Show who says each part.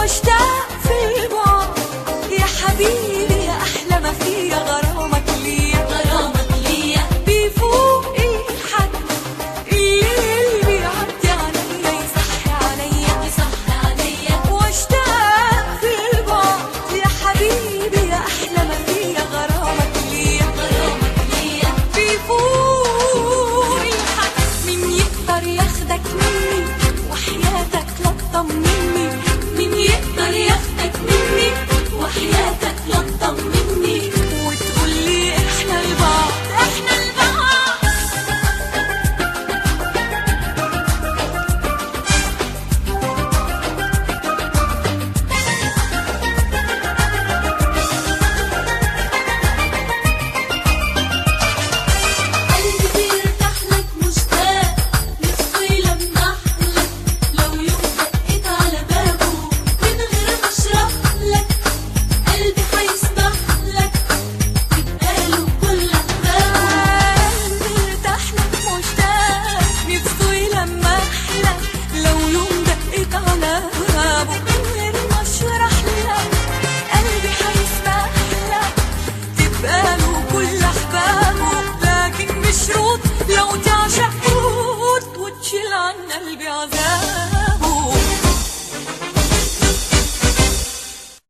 Speaker 1: واشتاق في البعد يا حبيبي يا احلى ما فيا غرامك ليا غرامك ليا بيفوق الحد الليل بيعدي عليا يصحي عليا يصحي عليا واشتاق في البعد يا حبيبي يا احلى ما فيا غرامك ليا غرامك ليا بيفوق الحد مين يقدر ياخدك مني وحياتك لا تطمني مين يقدر ياخدك مني وحياتك لا تطمني